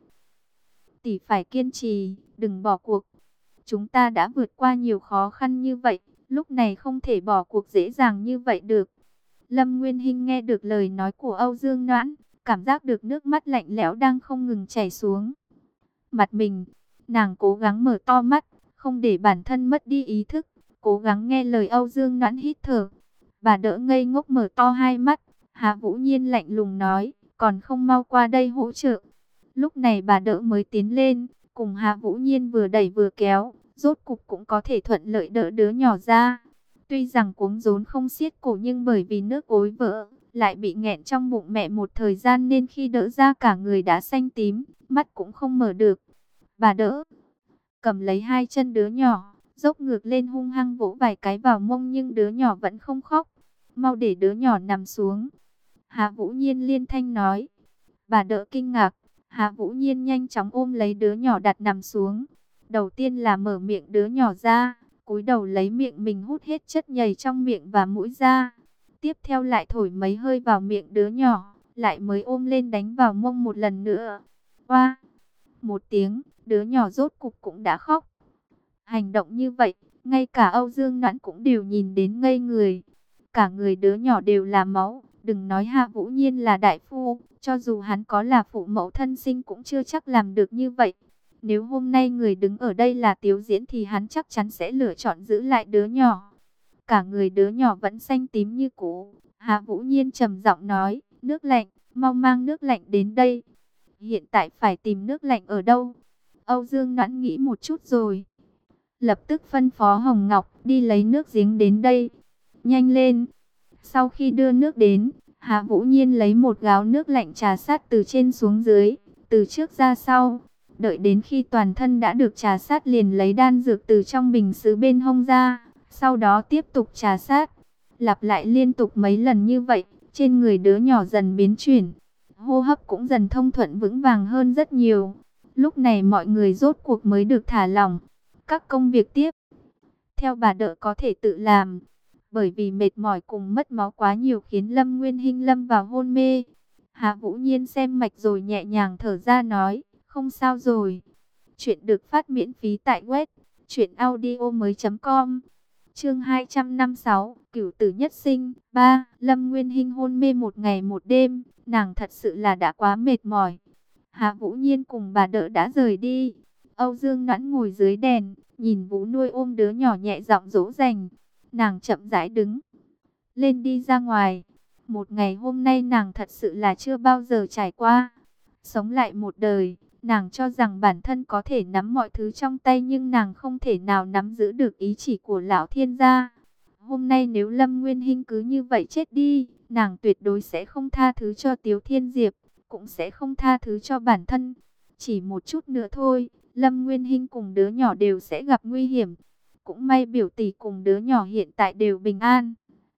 Tỷ phải kiên trì, đừng bỏ cuộc. Chúng ta đã vượt qua nhiều khó khăn như vậy, lúc này không thể bỏ cuộc dễ dàng như vậy được. Lâm Nguyên Hinh nghe được lời nói của Âu Dương Noãn, cảm giác được nước mắt lạnh lẽo đang không ngừng chảy xuống mặt mình. Nàng cố gắng mở to mắt, không để bản thân mất đi ý thức, cố gắng nghe lời Âu Dương Noãn hít thở. Bà đỡ ngây ngốc mở to hai mắt. Hạ Vũ Nhiên lạnh lùng nói, còn không mau qua đây hỗ trợ. Lúc này bà đỡ mới tiến lên, cùng Hạ Vũ Nhiên vừa đẩy vừa kéo, rốt cục cũng có thể thuận lợi đỡ đứa nhỏ ra. Tuy rằng cuống rốn không xiết cổ, nhưng bởi vì nước ối vỡ, lại bị nghẹn trong bụng mẹ một thời gian, nên khi đỡ ra cả người đã xanh tím, mắt cũng không mở được. Bà đỡ cầm lấy hai chân đứa nhỏ, dốc ngược lên hung hăng vỗ vài cái vào mông, nhưng đứa nhỏ vẫn không khóc. Mau để đứa nhỏ nằm xuống. Hạ Vũ Nhiên liên thanh nói. Bà đỡ kinh ngạc. Hạ Vũ Nhiên nhanh chóng ôm lấy đứa nhỏ đặt nằm xuống. Đầu tiên là mở miệng đứa nhỏ ra, cúi đầu lấy miệng mình hút hết chất nhầy trong miệng và mũi ra. Tiếp theo lại thổi mấy hơi vào miệng đứa nhỏ, lại mới ôm lên đánh vào mông một lần nữa. Oa! Một tiếng, đứa nhỏ rốt cục cũng đã khóc. Hành động như vậy, ngay cả Âu Dương Noãn cũng đều nhìn đến ngây người. Cả người đứa nhỏ đều là máu, đừng nói Hạ Vũ Nhiên là đại phu, cho dù hắn có là phụ mẫu thân sinh cũng chưa chắc làm được như vậy. Nếu hôm nay người đứng ở đây là Tiếu Diễn thì hắn chắc chắn sẽ lựa chọn giữ lại đứa nhỏ. Cả người đứa nhỏ vẫn xanh tím như cũ. Hạ Vũ Nhiên trầm giọng nói, nước lạnh, mau mang nước lạnh đến đây. Hiện tại phải tìm nước lạnh ở đâu? Âu Dương Noãn nghĩ một chút rồi, lập tức phân phó Hồng Ngọc đi lấy nước giếng đến đây. Nhanh lên! Sau khi đưa nước đến, Hạ Vũ Nhiên lấy một gáo nước lạnh trà sát từ trên xuống dưới, từ trước ra sau. Đợi đến khi toàn thân đã được trà sát, liền lấy đan dược từ trong bình sứ bên hông ra, sau đó tiếp tục trà sát. Lặp lại liên tục mấy lần như vậy, trên người đứa nhỏ dần biến chuyển, hô hấp cũng dần thông thuận vững vàng hơn rất nhiều. Lúc này mọi người rốt cuộc mới được thả lỏng. Các công việc tiếp theo bà đỡ có thể tự làm. Bởi vì mệt mỏi cùng mất máu quá nhiều khiến Lâm Nguyên Hinh lâm vào hôn mê. Hạ Vũ Nhiên xem mạch rồi nhẹ nhàng thở ra nói, không sao rồi. Chuyện được phát miễn phí tại web truyện audio mới chấm com. Chương hai trăm năm mươi sáu, Cửu tử nhất sinh. Ba. Lâm Nguyên Hinh hôn mê một ngày một đêm, nàng thật sự là đã quá mệt mỏi. Hạ Vũ Nhiên cùng bà đỡ đã rời đi. Âu Dương Noãn ngồi dưới đèn, nhìn Vũ Nuôi ôm đứa nhỏ nhẹ giọng dỗ dành. Nàng chậm rãi đứng lên đi ra ngoài. Một ngày hôm nay nàng thật sự là chưa bao giờ trải qua. Sống lại một đời, nàng cho rằng bản thân có thể nắm mọi thứ trong tay, nhưng nàng không thể nào nắm giữ được ý chỉ của lão thiên gia. Hôm nay nếu Lâm Nguyên Hinh cứ như vậy chết đi, nàng tuyệt đối sẽ không tha thứ cho Tiếu Thiên Diệp, cũng sẽ không tha thứ cho bản thân. Chỉ một chút nữa thôi, Lâm Nguyên Hinh cùng đứa nhỏ đều sẽ gặp nguy hiểm. Cũng may biểu tỷ cùng đứa nhỏ hiện tại đều bình an.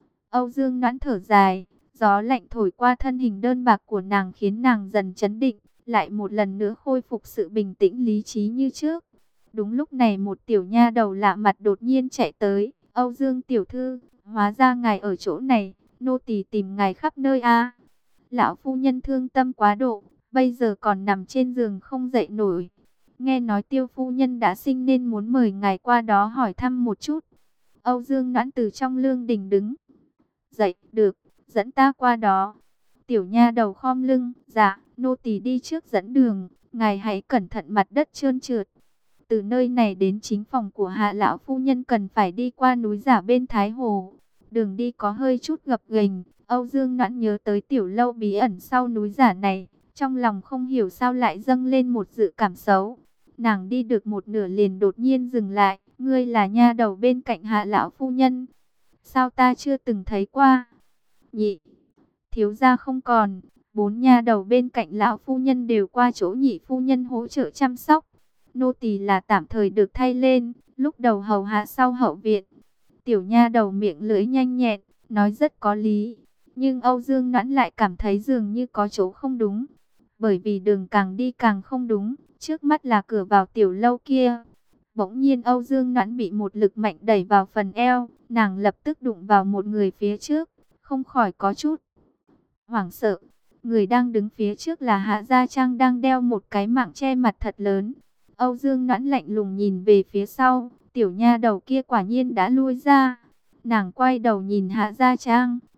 Âu Dương Noãn thở dài, gió lạnh thổi qua thân hình đơn bạc của nàng khiến nàng dần chấn định, lại một lần nữa khôi phục sự bình tĩnh lý trí như trước. Đúng lúc này một tiểu nha đầu lạ mặt đột nhiên chạy tới. Âu Dương tiểu thư, hóa ra ngài ở chỗ này, nô tỳ tìm ngài khắp nơi a. Lão phu nhân thương tâm quá độ, bây giờ còn nằm trên giường không dậy nổi. Nghe nói Tiêu phu nhân đã sinh nên muốn mời ngài qua đó hỏi thăm một chút. Âu Dương Noãn từ trong lương đình đứng dậy, được, dẫn ta qua đó. Tiểu nha đầu khom lưng, dạ, nô tỳ đi trước dẫn đường, ngài hãy cẩn thận mặt đất trơn trượt. Từ nơi này đến chính phòng của Hạ lão phu nhân cần phải đi qua núi giả bên Thái Hồ. Đường đi có hơi chút gập ghềnh. Âu Dương Noãn nhớ tới tiểu lâu bí ẩn sau núi giả này, trong lòng không hiểu sao lại dâng lên một dự cảm xấu. Nàng đi được một nửa liền đột nhiên dừng lại. Ngươi là nha đầu bên cạnh Hạ lão phu nhân, sao ta chưa từng thấy qua? Nhị thiếu gia không còn, bốn nha đầu bên cạnh lão phu nhân đều qua chỗ nhị phu nhân hỗ trợ chăm sóc. Nô tỳ là tạm thời được thay lên, lúc đầu hầu hạ sau hậu viện. Tiểu nha đầu miệng lưỡi nhanh nhẹn, nói rất có lý. Nhưng Âu Dương Noãn lại cảm thấy dường như có chỗ không đúng. Bởi vì đường càng đi càng không đúng, trước mắt là cửa vào tiểu lâu kia. Bỗng nhiên Âu Dương Noãn bị một lực mạnh đẩy vào phần eo, nàng lập tức đụng vào một người phía trước, không khỏi có chút hoảng sợ. Người đang đứng phía trước là Hạ Gia Trang đang đeo một cái mạng che mặt thật lớn. Âu Dương Noãn lạnh lùng nhìn về phía sau, tiểu nha đầu kia quả nhiên đã lui ra. Nàng quay đầu nhìn Hạ Gia Trang,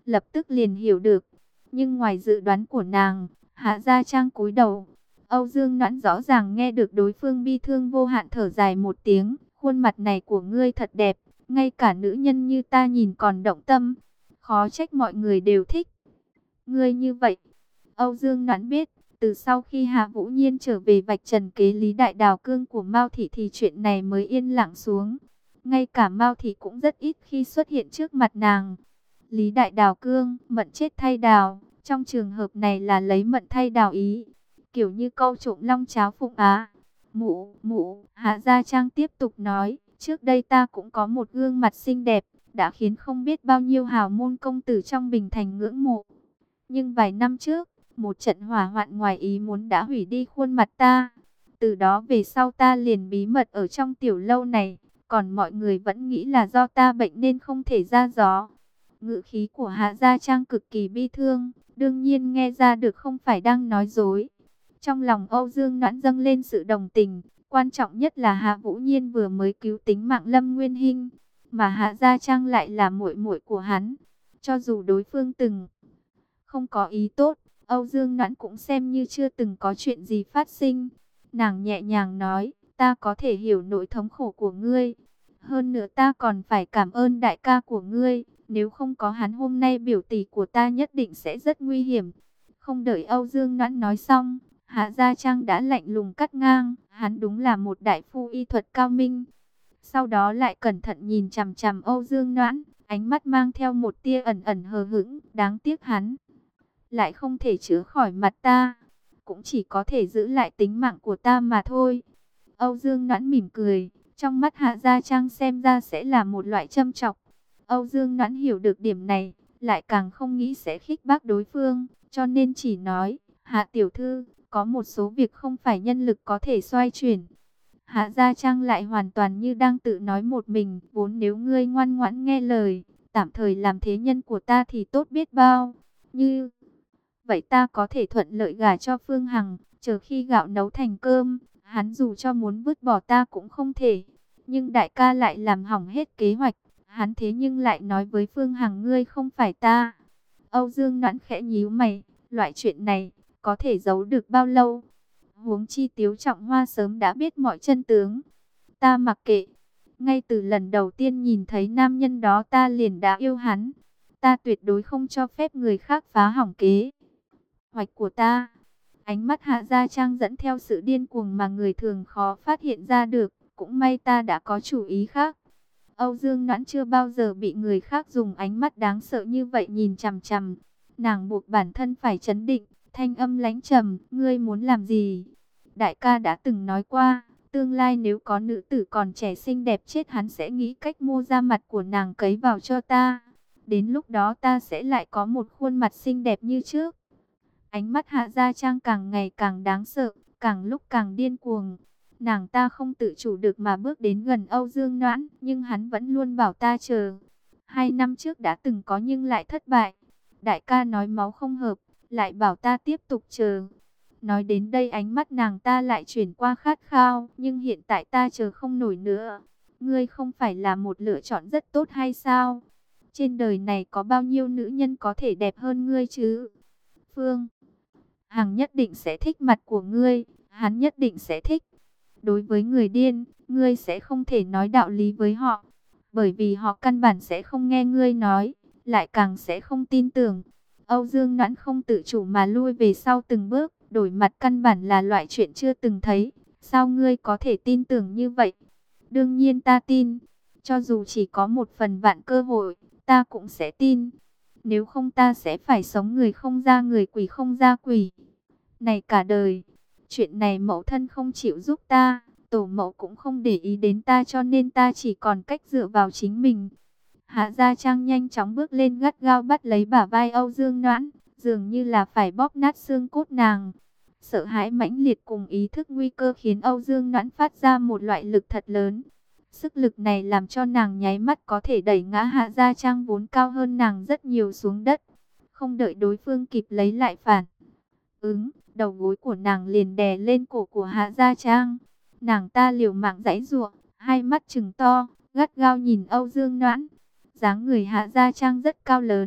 lập tức liền hiểu được. Nhưng ngoài dự đoán của nàng, Hạ Gia Trang cúi đầu. Âu Dương Noãn rõ ràng nghe được đối phương bi thương vô hạn thở dài một tiếng. Khuôn mặt này của ngươi thật đẹp, ngay cả nữ nhân như ta nhìn còn động tâm. Khó trách mọi người đều thích ngươi như vậy. Âu Dương Noãn biết, từ sau khi Hạ Vũ Nhiên trở về vạch trần kế Lý Đại Đào Cương của Mao Thị thì chuyện này mới yên lặng xuống. Ngay cả Mao Thị cũng rất ít khi xuất hiện trước mặt nàng. Lý Đại Đào Cương, mận chết thay đào, trong trường hợp này là lấy mận thay đào ý. Kiểu như câu trộm long cháo phụng á. Mụ, mụ, Hạ Gia Trang tiếp tục nói, trước đây ta cũng có một gương mặt xinh đẹp, đã khiến không biết bao nhiêu hào môn công tử trong Bình Thành ngưỡng mộ. Nhưng vài năm trước, một trận hỏa hoạn ngoài ý muốn đã hủy đi khuôn mặt ta. Từ đó về sau ta liền bí mật ở trong tiểu lâu này, còn mọi người vẫn nghĩ là do ta bệnh nên không thể ra gió. Ngữ khí của Hạ Gia Trang cực kỳ bi thương, đương nhiên nghe ra được không phải đang nói dối. Trong lòng Âu Dương Noãn dâng lên sự đồng tình, quan trọng nhất là Hạ Vũ Nhiên vừa mới cứu tính mạng Lâm Nguyên Hinh, mà Hạ Gia Trang lại là muội muội của hắn. Cho dù đối phương từng không có ý tốt, Âu Dương Noãn cũng xem như chưa từng có chuyện gì phát sinh. Nàng nhẹ nhàng nói, ta có thể hiểu nỗi thống khổ của ngươi. Hơn nữa ta còn phải cảm ơn đại ca của ngươi. Nếu không có hắn hôm nay biểu tỷ của ta nhất định sẽ rất nguy hiểm. Không đợi Âu Dương Noãn nói xong, Hạ Gia Trang đã lạnh lùng cắt ngang. Hắn đúng là một đại phu y thuật cao minh. Sau đó lại cẩn thận nhìn chằm chằm Âu Dương Noãn, ánh mắt mang theo một tia ẩn ẩn hờ hững. Đáng tiếc hắn lại không thể chữa khỏi mặt ta, cũng chỉ có thể giữ lại tính mạng của ta mà thôi. Âu Dương Noãn mỉm cười, trong mắt Hạ Gia Trang xem ra sẽ là một loại châm chọc. Âu Dương Noãn hiểu được điểm này, lại càng không nghĩ sẽ khích bác đối phương, cho nên chỉ nói, Hạ tiểu thư, có một số việc không phải nhân lực có thể xoay chuyển. Hạ Gia Trang lại hoàn toàn như đang tự nói một mình, vốn nếu ngươi ngoan ngoãn nghe lời, tạm thời làm thế nhân của ta thì tốt biết bao. Như vậy ta có thể thuận lợi gả cho Phương Hằng, chờ khi gạo nấu thành cơm, hắn dù cho muốn vứt bỏ ta cũng không thể. Nhưng đại ca lại làm hỏng hết kế hoạch, hắn thế nhưng lại nói với Phương Hằng ngươi không phải ta. Âu Dương Noãn khẽ nhíu mày, loại chuyện này có thể giấu được bao lâu? Huống chi Tiếu Trọng Hoa sớm đã biết mọi chân tướng. Ta mặc kệ, ngay từ lần đầu tiên nhìn thấy nam nhân đó ta liền đã yêu hắn. Ta tuyệt đối không cho phép người khác phá hỏng kế hoạch của ta. Ánh mắt Hạ Gia Trang dẫn theo sự điên cuồng mà người thường khó phát hiện ra được. Cũng may ta đã có chủ ý khác. Âu Dương Noãn chưa bao giờ bị người khác dùng ánh mắt đáng sợ như vậy nhìn chằm chằm. Nàng buộc bản thân phải trấn định, thanh âm lãnh trầm, ngươi muốn làm gì? Đại ca đã từng nói qua, tương lai nếu có nữ tử còn trẻ xinh đẹp chết hắn sẽ nghĩ cách mua da mặt của nàng cấy vào cho ta. Đến lúc đó ta sẽ lại có một khuôn mặt xinh đẹp như trước. Ánh mắt Hạ Gia Trang càng ngày càng đáng sợ, càng lúc càng điên cuồng. Nàng ta không tự chủ được mà bước đến gần Âu Dương Noãn, nhưng hắn vẫn luôn bảo ta chờ. Hai năm trước đã từng có nhưng lại thất bại. Đại ca nói máu không hợp, lại bảo ta tiếp tục chờ. Nói đến đây ánh mắt nàng ta lại chuyển qua khát khao, nhưng hiện tại ta chờ không nổi nữa. Ngươi không phải là một lựa chọn rất tốt hay sao? Trên đời này có bao nhiêu nữ nhân có thể đẹp hơn ngươi chứ? Phương Hằng nhất định sẽ thích mặt của ngươi, hắn nhất định sẽ thích. Đối với người điên, ngươi sẽ không thể nói đạo lý với họ, bởi vì họ căn bản sẽ không nghe ngươi nói, lại càng sẽ không tin tưởng. Âu Dương Noãn không tự chủ mà lui về sau từng bước, đổi mặt căn bản là loại chuyện chưa từng thấy. Sao ngươi có thể tin tưởng như vậy? Đương nhiên ta tin, cho dù chỉ có một phần vạn cơ hội, ta cũng sẽ tin. Nếu không ta sẽ phải sống người không ra người, quỷ không ra quỷ. Này cả đời, chuyện này mẫu thân không chịu giúp ta, tổ mẫu cũng không để ý đến ta, cho nên ta chỉ còn cách dựa vào chính mình. Hạ Gia Trang nhanh chóng bước lên gắt gao bắt lấy bả vai Âu Dương Noãn, dường như là phải bóp nát xương cốt nàng. Sợ hãi mãnh liệt cùng ý thức nguy cơ khiến Âu Dương Noãn phát ra một loại lực thật lớn. Sức lực này làm cho nàng nháy mắt có thể đẩy ngã Hạ Gia Trang vốn cao hơn nàng rất nhiều xuống đất. Không đợi đối phương kịp lấy lại phản ứng, đầu gối của nàng liền đè lên cổ của Hạ Gia Trang. Nàng ta liều mạng giãy giụa, hai mắt trừng to, gắt gao nhìn Âu Dương Noãn. Dáng người Hạ Gia Trang rất cao lớn,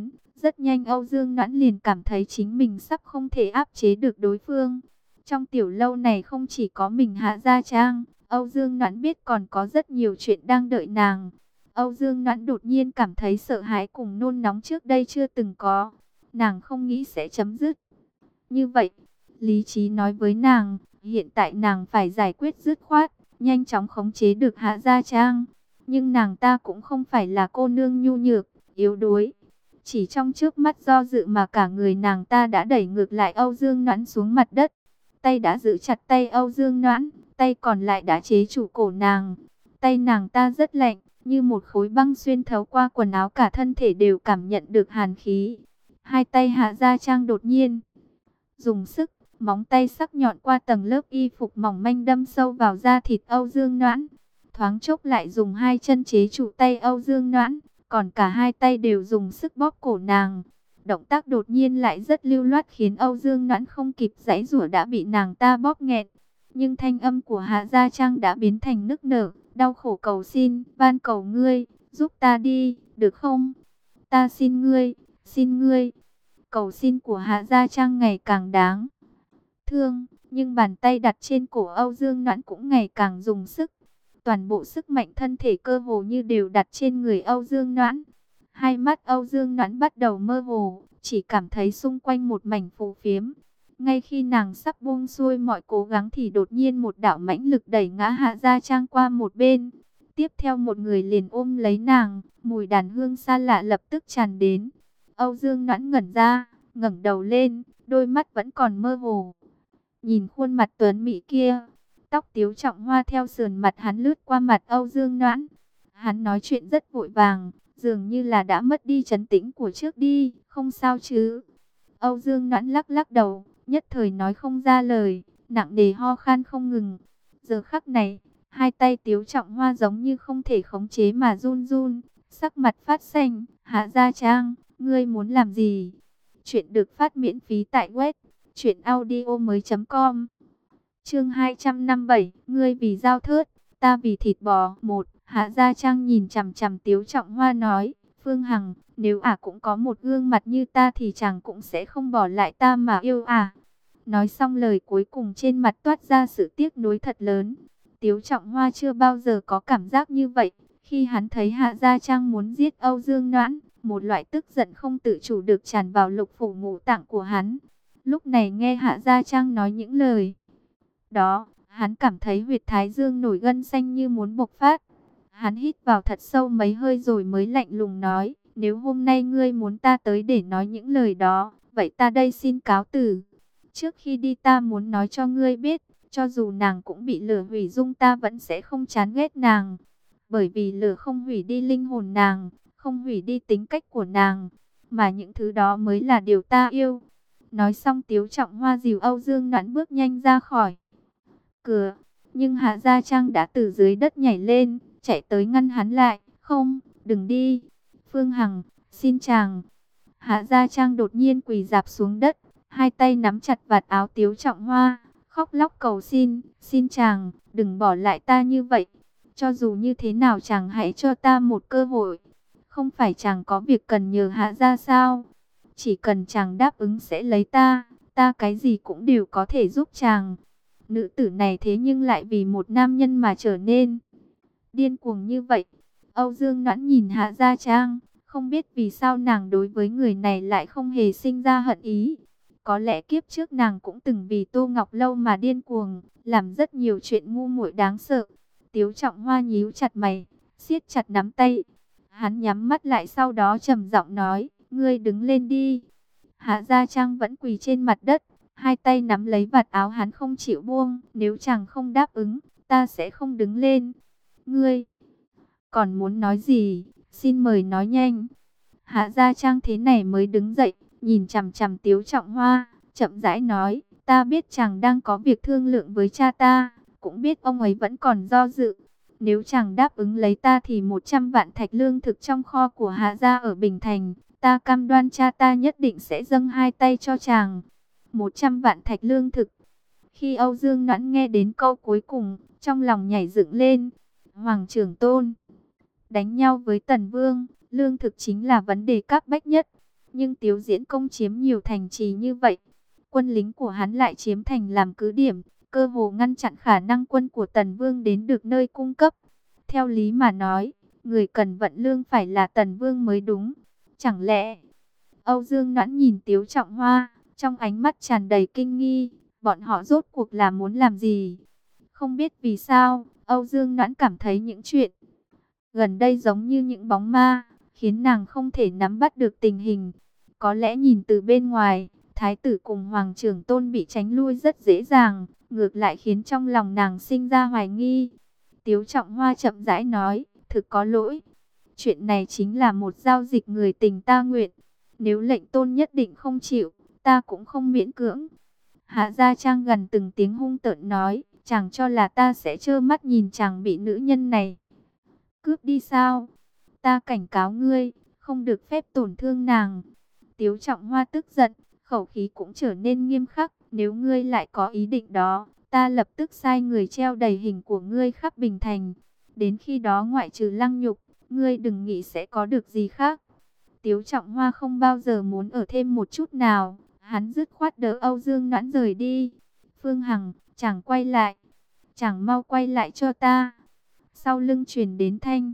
Rất nhanh Âu Dương Noãn liền cảm thấy chính mình sắp không thể áp chế được đối phương. Trong tiểu lâu này không chỉ có mình Hạ Gia Trang, Âu Dương Noãn biết còn có rất nhiều chuyện đang đợi nàng. Âu Dương Noãn đột nhiên cảm thấy sợ hãi cùng nôn nóng trước đây chưa từng có. Nàng không nghĩ sẽ chấm dứt như vậy. Lý trí nói với nàng, hiện tại nàng phải giải quyết dứt khoát, nhanh chóng khống chế được Hạ Gia Trang. Nhưng nàng ta cũng không phải là cô nương nhu nhược, yếu đuối. Chỉ trong trước mắt do dự mà cả người nàng ta đã đẩy ngược lại Âu Dương Noãn xuống mặt đất. Tay đã giữ chặt tay Âu Dương Noãn, tay còn lại đã chế trụ cổ nàng. Tay nàng ta rất lạnh, như một khối băng xuyên thấu qua quần áo, cả thân thể đều cảm nhận được hàn khí. Hai tay Hạ Gia Trang đột nhiên dùng sức, móng tay sắc nhọn qua tầng lớp y phục mỏng manh đâm sâu vào da thịt Âu Dương Noãn. Thoáng chốc lại dùng hai chân chế trụ tay Âu Dương Noãn, còn cả hai tay đều dùng sức bóp cổ nàng. Động tác đột nhiên lại rất lưu loát khiến Âu Dương Noãn không kịp giãy giụa đã bị nàng ta bóp nghẹn. Nhưng thanh âm của Hạ Gia Trang đã biến thành nức nở, đau khổ cầu xin, van cầu ngươi, giúp ta đi, được không? Ta xin ngươi, xin ngươi. Cầu xin của Hạ Gia Trang ngày càng đáng thương, nhưng bàn tay đặt trên cổ Âu Dương Noãn cũng ngày càng dùng sức. Toàn bộ sức mạnh thân thể cơ hồ như đều đặt trên người Âu Dương Noãn. Hai mắt Âu Dương Noãn bắt đầu mơ hồ, chỉ cảm thấy xung quanh một mảnh phù phiếm. Ngay khi nàng sắp buông xuôi mọi cố gắng thì đột nhiên một đạo mãnh lực đẩy ngã Hạ Gia Trang qua một bên. Tiếp theo một người liền ôm lấy nàng, mùi đàn hương xa lạ lập tức tràn đến. Âu Dương Noãn ngẩn ra, ngẩng đầu lên, đôi mắt vẫn còn mơ hồ. Nhìn khuôn mặt tuấn mỹ kia, tóc Tiếu Trọng Hoa theo sườn mặt hắn lướt qua mặt Âu Dương Noãn. Hắn nói chuyện rất vội vàng, dường như là đã mất đi trấn tĩnh của trước đi, không sao chứ? Âu Dương Noãn lắc lắc đầu, nhất thời nói không ra lời, nặng nề ho khan không ngừng. Giờ khắc này, hai tay Tiếu Trọng Hoa giống như không thể khống chế mà run run, sắc mặt phát xanh. Hạ Gia Trang, ngươi muốn làm gì? Chuyện được phát miễn phí tại web truyện audio mới chấm com. Chương hai trăm năm mươi bảy, ngươi vì dao thớt, ta vì thịt bò. Một, Hạ Gia Trang nhìn chằm chằm Tiếu Trọng Hoa nói, Phương Hằng, nếu ả cũng có một gương mặt như ta thì chàng cũng sẽ không bỏ lại ta mà yêu ả. Nói xong lời cuối cùng trên mặt toát ra sự tiếc nuối thật lớn. Tiếu Trọng Hoa chưa bao giờ có cảm giác như vậy. Khi hắn thấy Hạ Gia Trang muốn giết Âu Dương Noãn, một loại tức giận không tự chủ được tràn vào lục phủ ngũ tạng của hắn. Lúc này nghe Hạ Gia Trang nói những lời đó, hắn cảm thấy huyệt thái dương nổi gân xanh như muốn bộc phát. Hắn hít vào thật sâu mấy hơi rồi mới lạnh lùng nói, nếu hôm nay ngươi muốn ta tới để nói những lời đó, vậy ta đây xin cáo từ. Trước khi đi ta muốn nói cho ngươi biết, cho dù nàng cũng bị lửa hủy dung ta vẫn sẽ không chán ghét nàng. Bởi vì lửa không hủy đi linh hồn nàng, không hủy đi tính cách của nàng, mà những thứ đó mới là điều ta yêu. Nói xong Tiếu Trọng Hoa dìu Âu Dương Noãn bước nhanh ra khỏi cửa. Nhưng Hạ Gia Trang đã từ dưới đất nhảy lên, chạy tới ngăn hắn lại. Không, đừng đi. Phương Hằng, xin chàng. Hạ Gia Trang đột nhiên quỳ rạp xuống đất, hai tay nắm chặt vạt áo Tiếu Trọng Hoa, khóc lóc cầu xin, xin chàng, đừng bỏ lại ta như vậy. Cho dù như thế nào chàng hãy cho ta một cơ hội. Không phải chàng có việc cần nhờ Hạ Gia sao? Chỉ cần chàng đáp ứng sẽ lấy ta, ta cái gì cũng đều có thể giúp chàng. Nữ tử này thế nhưng lại vì một nam nhân mà trở nên điên cuồng như vậy. Âu Dương Noãn nhìn Hạ Gia Trang, không biết vì sao nàng đối với người này lại không hề sinh ra hận ý. Có lẽ kiếp trước nàng cũng từng vì Tô Ngọc Lâu mà điên cuồng, làm rất nhiều chuyện ngu muội đáng sợ. Tiếu Trọng Hoa nhíu chặt mày, siết chặt nắm tay. Hắn nhắm mắt lại sau đó trầm giọng nói, ngươi đứng lên đi. Hạ Gia Trang vẫn quỳ trên mặt đất, hai tay nắm lấy vạt áo hắn không chịu buông. Nếu chàng không đáp ứng, ta sẽ không đứng lên. Ngươi còn muốn nói gì? Xin mời nói nhanh. Hạ Gia Trang thế này mới đứng dậy, nhìn chằm chằm Tiếu Trọng Hoa, chậm rãi nói, ta biết chàng đang có việc thương lượng với cha ta, cũng biết ông ấy vẫn còn do dự. Nếu chàng đáp ứng lấy ta thì một trăm vạn thạch lương thực trong kho của Hạ Gia ở Bình Thành, ta cam đoan cha ta nhất định sẽ dâng hai tay cho chàng. Một trăm vạn thạch lương thực. Khi Âu Dương Noãn nghe đến câu cuối cùng, trong lòng nhảy dựng lên. Hoàng trưởng tôn đánh nhau với Tần Vương, lương thực chính là vấn đề cấp bách nhất. Nhưng Tiếu Diễn Công chiếm nhiều thành trì như vậy, quân lính của hắn lại chiếm thành làm cứ điểm, cơ hồ ngăn chặn khả năng quân của Tần Vương đến được nơi cung cấp. Theo lý mà nói, người cần vận lương phải là Tần Vương mới đúng. Chẳng lẽ... Âu Dương Noãn nhìn Tiếu Trọng Hoa, trong ánh mắt tràn đầy kinh nghi, bọn họ rốt cuộc là muốn làm gì? Không biết vì sao, Âu Dương Noãn cảm thấy những chuyện gần đây giống như những bóng ma, khiến nàng không thể nắm bắt được tình hình. Có lẽ nhìn từ bên ngoài, Thái tử cùng Hoàng trưởng tôn bị tránh lui rất dễ dàng, ngược lại khiến trong lòng nàng sinh ra hoài nghi. Tiếu Trọng Hoa chậm rãi nói, thực có lỗi. Chuyện này chính là một giao dịch người tình ta nguyện. Nếu lệnh tôn nhất định không chịu, ta cũng không miễn cưỡng. Hạ Gia Trang gần từng tiếng hung tợn nói, chàng cho là ta sẽ trơ mắt nhìn chàng bị nữ nhân này cướp đi sao? Ta cảnh cáo ngươi, không được phép tổn thương nàng. Tiếu Trọng Hoa tức giận, khẩu khí cũng trở nên nghiêm khắc. Nếu ngươi lại có ý định đó, ta lập tức sai người treo đầy hình của ngươi khắp Bình Thành. Đến khi đó ngoại trừ lăng nhục, ngươi đừng nghĩ sẽ có được gì khác. Tiếu Trọng Hoa không bao giờ muốn ở thêm một chút nào. Hắn dứt khoát đỡ Âu Dương Noãn rời đi. Phương Hằng, chàng quay lại. Chàng mau quay lại cho ta. Sau lưng truyền đến thanh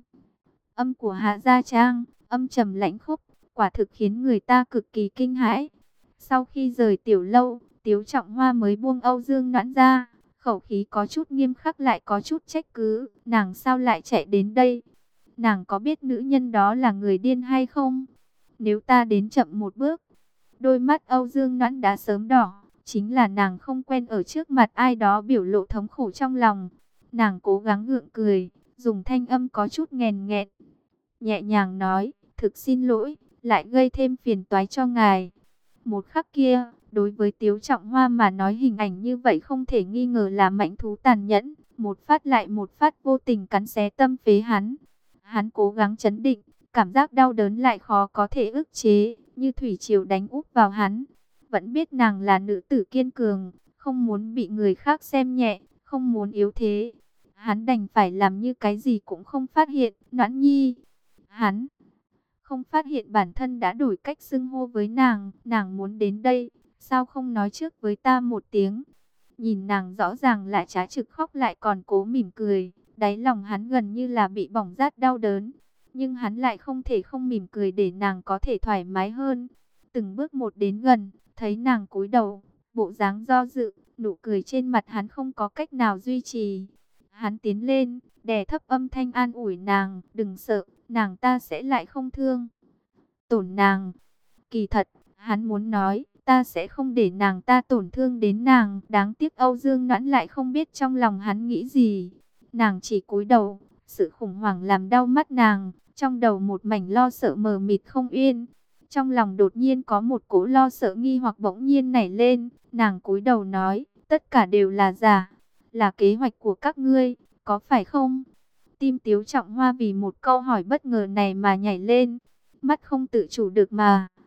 âm của Hạ Gia Trang, âm trầm lãnh khốc, quả thực khiến người ta cực kỳ kinh hãi. Sau khi rời tiểu lâu, Tiếu Trọng Hoa mới buông Âu Dương Noãn ra, khẩu khí có chút nghiêm khắc lại có chút trách cứ, nàng sao lại chạy đến đây? Nàng có biết nữ nhân đó là người điên hay không? Nếu ta đến chậm một bước, đôi mắt Âu Dương Noãn đã sớm đỏ, chính là nàng không quen ở trước mặt ai đó biểu lộ thống khổ trong lòng. Nàng cố gắng gượng cười, dùng thanh âm có chút nghèn nghẹn, nhẹ nhàng nói, thực xin lỗi, lại gây thêm phiền toái cho ngài. Một khắc kia, đối với Tiếu Trọng Hoa mà nói hình ảnh như vậy không thể nghi ngờ là mãnh thú tàn nhẫn, một phát lại một phát vô tình cắn xé tâm phế hắn. Hắn cố gắng trấn định, cảm giác đau đớn lại khó có thể ức chế, như thủy triều đánh úp vào hắn. Vẫn biết nàng là nữ tử kiên cường, không muốn bị người khác xem nhẹ, không muốn yếu thế. Hắn đành phải làm như cái gì cũng không phát hiện. Noãn Nhi, hắn không phát hiện bản thân đã đổi cách xưng hô với nàng. Nàng muốn đến đây, sao không nói trước với ta một tiếng? Nhìn nàng rõ ràng lại trá trực khóc lại còn cố mỉm cười, đáy lòng hắn gần như là bị bỏng rát đau đớn. Nhưng hắn lại không thể không mỉm cười để nàng có thể thoải mái hơn. Từng bước một đến gần, thấy nàng cúi đầu, bộ dáng do dự, nụ cười trên mặt hắn không có cách nào duy trì. Hắn tiến lên, đè thấp âm thanh an ủi nàng, đừng sợ, nàng ta sẽ lại không thương tổn nàng. Kỳ thật, hắn muốn nói, ta sẽ không để nàng ta tổn thương đến nàng. Đáng tiếc Âu Dương Noãn lại không biết trong lòng hắn nghĩ gì. Nàng chỉ cúi đầu, sự khủng hoảng làm đau mắt nàng, trong đầu một mảnh lo sợ mờ mịt không yên. Trong lòng đột nhiên có một cỗ lo sợ nghi hoặc bỗng nhiên nảy lên, nàng cúi đầu nói, tất cả đều là giả, là kế hoạch của các ngươi, có phải không? Tim Tiếu Trọng Hoa vì một câu hỏi bất ngờ này mà nhảy lên, mắt không tự chủ được mà